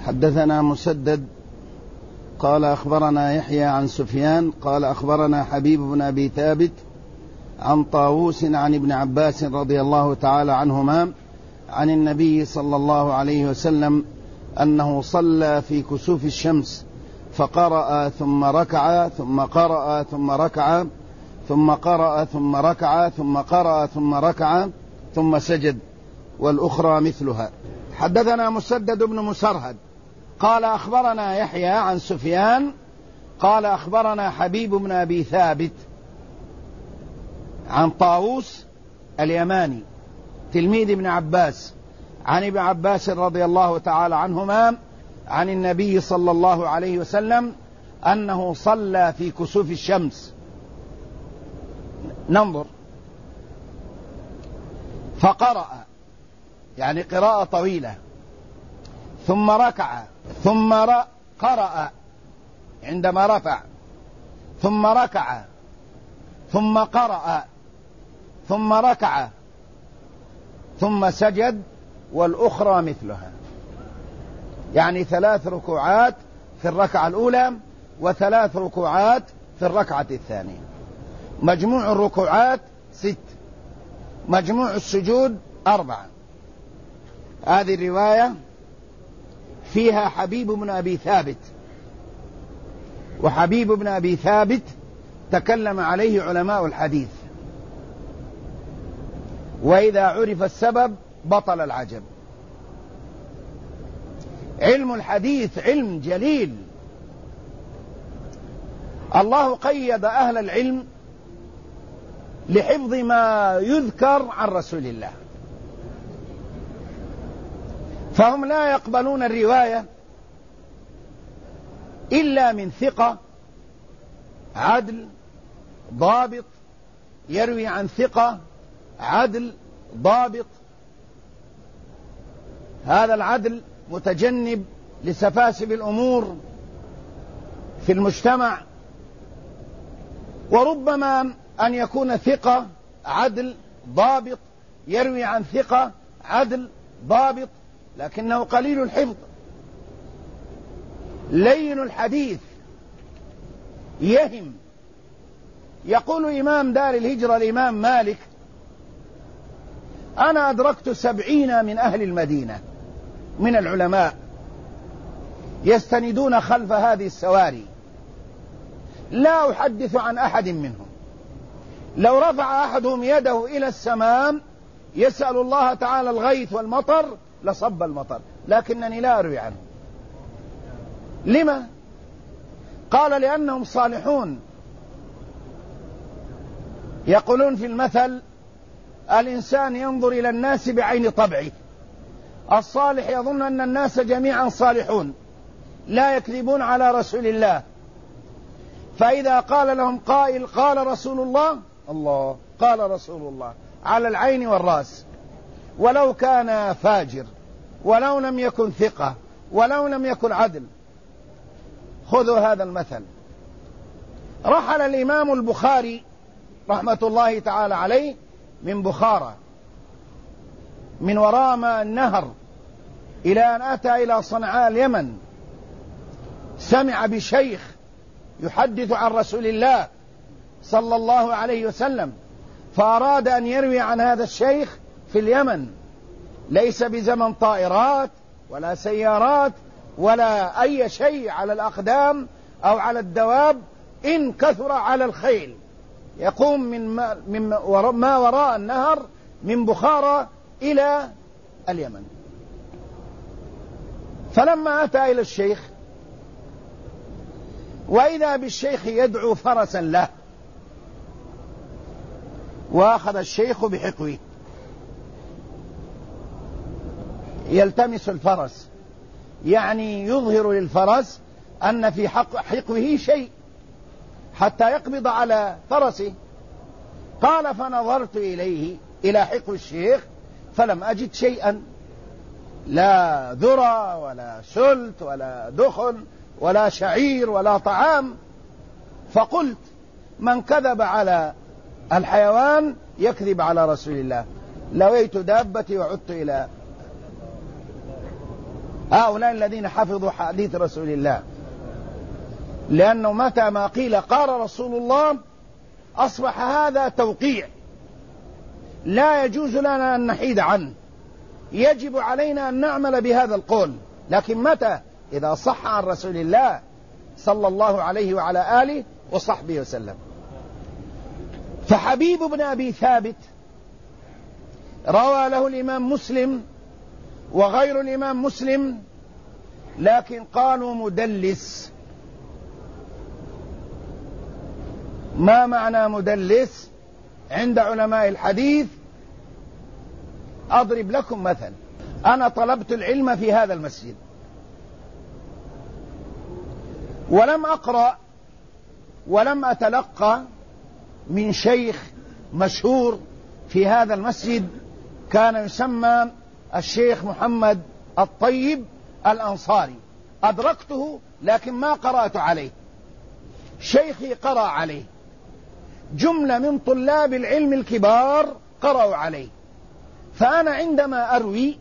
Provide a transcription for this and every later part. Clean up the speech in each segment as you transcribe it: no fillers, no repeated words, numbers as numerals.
حدثنا مسدد قال أخبرنا يحيى عن سفيان قال أخبرنا حبيب بن أبي ثابت عن طاووس عن ابن عباس رضي الله تعالى عنهما عن النبي صلى الله عليه وسلم أنه صلى في كسوف الشمس فقرأ ثم ركع ثم قرأ ثم ركع ثم قرأ ثم ركع ثم قرأ ثم ركع ثم سجد والأخرى مثلها. حدثنا مسدد بن مسرهد قال أخبرنا يحيى عن سفيان قال أخبرنا حبيب بن أبي ثابت عن طاووس اليماني تلميذ ابن عباس عن ابن عباس رضي الله تعالى عنهما عن النبي صلى الله عليه وسلم أنه صلى في كسوف الشمس. ننظر. فقرأ يعني قراءة طويلة ثم ركع ثم قرأ عندما رفع ثم ركع ثم قرأ ثم ركع ثم سجد والأخرى مثلها، يعني 3 ركوعات في الركعة الأولى و3 ركوعات في الركعة الثانية. مجموع الركوعات 6، مجموع السجود 4. هذه الرواية فيها حبيب بن أبي ثابت، وحبيب بن أبي ثابت تكلم عليه علماء الحديث، وإذا عرف السبب بطل العجب. علم الحديث علم جليل، الله قيد أهل العلم لحفظ ما يذكر عن رسول الله، فهم لا يقبلون الرواية إلا من ثقة عدل ضابط يروي عن ثقة عدل ضابط. هذا العدل متجنب لسفاسف الأمور في المجتمع، وربما أن يكون ثقة عدل ضابط يروي عن ثقة عدل ضابط لكنه قليل الحفظ لين الحديث يهم. يقول إمام دار الهجرة الإمام مالك: أنا أدركت 70 من أهل المدينة من العلماء يستندون خلف هذه السواري، لا أحدث عن أحد منهم لو رفع أحدهم يده إلى السماء يسأل الله تعالى الغيث والمطر لصب المطر، لكنني لا أروي عنه. لما؟ قال: لأنهم صالحون. يقولون في المثل: الإنسان ينظر إلى الناس بعين طبعه. الصالح يظن أن الناس جميعا صالحون لا يكذبون على رسول الله، فإذا قال لهم قائل قال رسول الله، الله قال رسول الله على العين والرأس، ولو كان فاجر ولو لم يكن ثقة ولو لم يكن عدل. خذوا هذا المثل. رحل الإمام البخاري رحمة الله تعالى عليه من بخارى من وراء ماء النهر إلى أن أتى إلى صنعاء اليمن، سمع بشيخ يحدث عن رسول الله صلى الله عليه وسلم، فأراد أن يروي عن هذا الشيخ في اليمن، ليس بزمن طائرات ولا سيارات ولا أي شيء على الأقدام أو على الدواب، إن كثر على الخيل، يقوم من ما وراء النهر من بخارى إلى اليمن. فلما أتى إلى الشيخ وإذا بالشيخ يدعو فرسا له، وأخذ الشيخ بحقوه يلتمس الفرس، يعني يظهر للفرس أن في حقوه شيء حتى يقبض على فرسه. قال: فنظرت إلى حقو الشيخ فلم أجد شيئا، لا ذرة ولا سلت ولا دخن ولا شعير ولا طعام. فقلت: من كذب على الحيوان يكذب على رسول الله. لويت دابتي وعدت إلى هؤلاء الذين حفظوا حديث رسول الله، لأنه متى ما قيل قال رسول الله أصبح هذا توقيع لا يجوز لنا أن نحيد عنه، يجب علينا أن نعمل بهذا القول. لكن متى؟ إذا صح عن رسول الله صلى الله عليه وعلى آله وصحبه وسلم. فحبيب بن أبي ثابت روى له الإمام مسلم وغير الإمام مسلم، لكن قالوا مدلس. ما معنى مدلس عند علماء الحديث؟ أضرب لكم مثل. أنا طلبت العلم في هذا المسجد ولم أقرأ ولم أتلقى من شيخ مشهور في هذا المسجد كان يسمى الشيخ محمد الطيب الأنصاري. أدركته لكن ما قرأت عليه، شيخي قرأ عليه، جملة من طلاب العلم الكبار قرأوا عليه. فأنا عندما أروي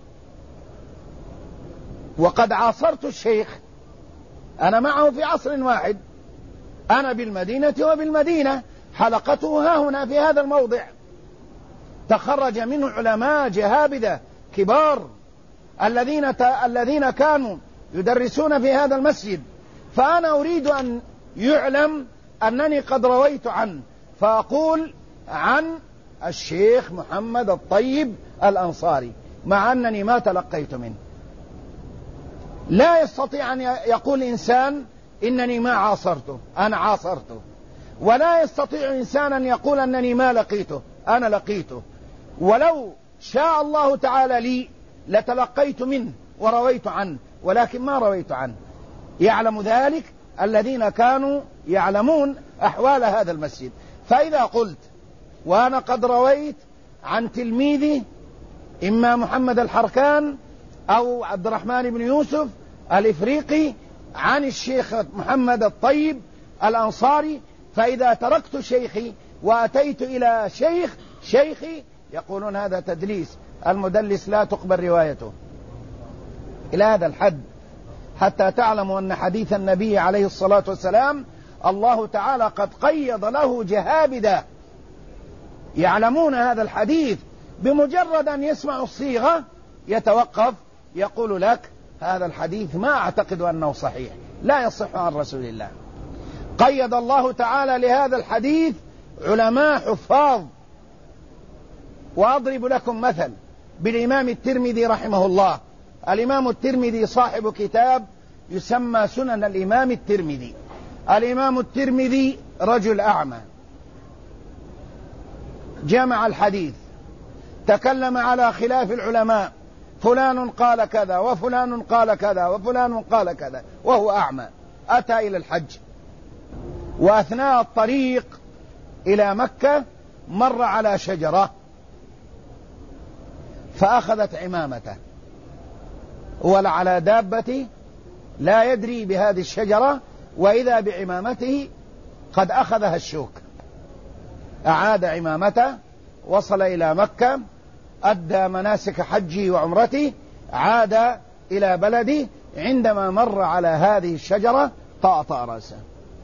وقد عاصرت الشيخ، أنا معه في عصر واحد، أنا بالمدينة وبالمدينة، حلقته ها هنا في هذا الموضع، تخرج منه علماء جهابذة كبار الذين كانوا يدرسون في هذا المسجد. فأنا أريد أن يعلم أنني قد رويت عنه، فأقول عن الشيخ محمد الطيب الأنصاري مع أنني ما تلقيت منه. لا يستطيع أن يقول إنسان إنني ما عاصرته، أنا عاصرته. ولا يستطيع إنسان أن يقول أنني ما لقيته، أنا لقيته. ولو شاء الله تعالى لي لتلقيت منه ورويت عنه، ولكن ما رويت عنه. يعلم ذلك الذين كانوا يعلمون أحوال هذا المسجد. فإذا قلت وأنا قد رويت عن تلميذي إما محمد الحركان أو عبد الرحمن بن يوسف الإفريقي عن الشيخ محمد الطيب الأنصاري، فإذا تركت شيخي وأتيت إلى شيخي يقولون هذا تدليس، المدلس لا تقبل روايته. إلى هذا الحد، حتى تعلموا أن حديث النبي عليه الصلاة والسلام الله تعالى قد قيض له جهابذة يعلمون هذا الحديث، بمجرد أن يسمعوا الصيغة يتوقف يقول لك هذا الحديث ما أعتقد أنه صحيح، لا يصح عن رسول الله. قيد الله تعالى لهذا الحديث علماء حفاظ. وأضرب لكم مثل بالإمام الترمذي رحمه الله. الإمام الترمذي صاحب كتاب يسمى سنن الإمام الترمذي. الإمام الترمذي رجل أعمى، جمع الحديث، تكلم على خلاف العلماء، فلان قال كذا وفلان قال كذا وفلان قال كذا، وهو أعمى. أتى إلى الحج، وأثناء الطريق إلى مكة مر على شجرة فأخذت عمامته، ولا على دابته لا يدري بهذه الشجرة، وإذا بعمامته قد أخذها الشوك. أعاد عمامته، وصل إلى مكة، أدى مناسك حجه وعمرته، عاد إلى بلده، عندما مر على هذه الشجرة طأطأ رأسه.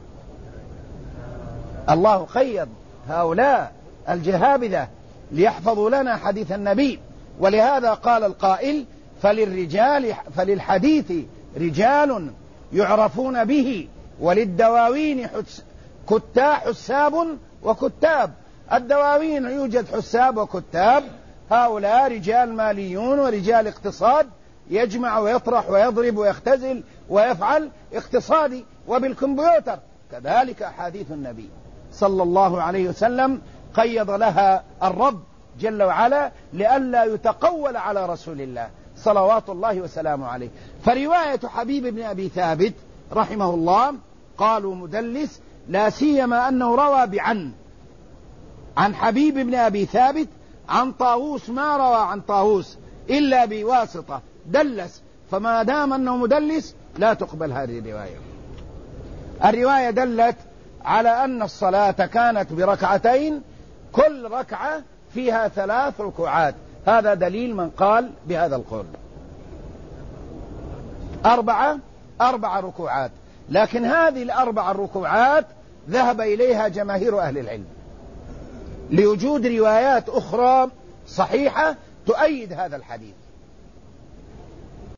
الله قيض هؤلاء الجهابذة ليحفظوا لنا حديث النبي. ولهذا قال القائل فللحديث رجال يعرفون به، وللدواوين حساب وكتاب. الدواوين يوجد حساب وكتاب، هؤلاء رجال ماليون ورجال اقتصاد، يجمع ويطرح ويضرب ويختزل ويفعل اقتصادي وبالكمبيوتر. كذلك أحاديث النبي صلى الله عليه وسلم قيض لها الرب جل وعلا لئلا يتقول على رسول الله صلوات الله وسلامه عليه. فرواية حبيب بن أبي ثابت رحمه الله قالوا مدلس، لا سيما أنه روى عن حبيب بن أبي ثابت عن طاووس، ما روى عن طاووس إلا بواسطة، دلس. فما دام أنه مدلس لا تقبل هذه الرواية. الرواية دلت على أن الصلاة كانت بركعتين، كل ركعة فيها 3 ركوعات. هذا دليل من قال بهذا القول. أربع ركوعات. لكن هذه الأربع الركوعات ذهب إليها جماهير أهل العلم لوجود روايات أخرى صحيحة تؤيد هذا الحديث.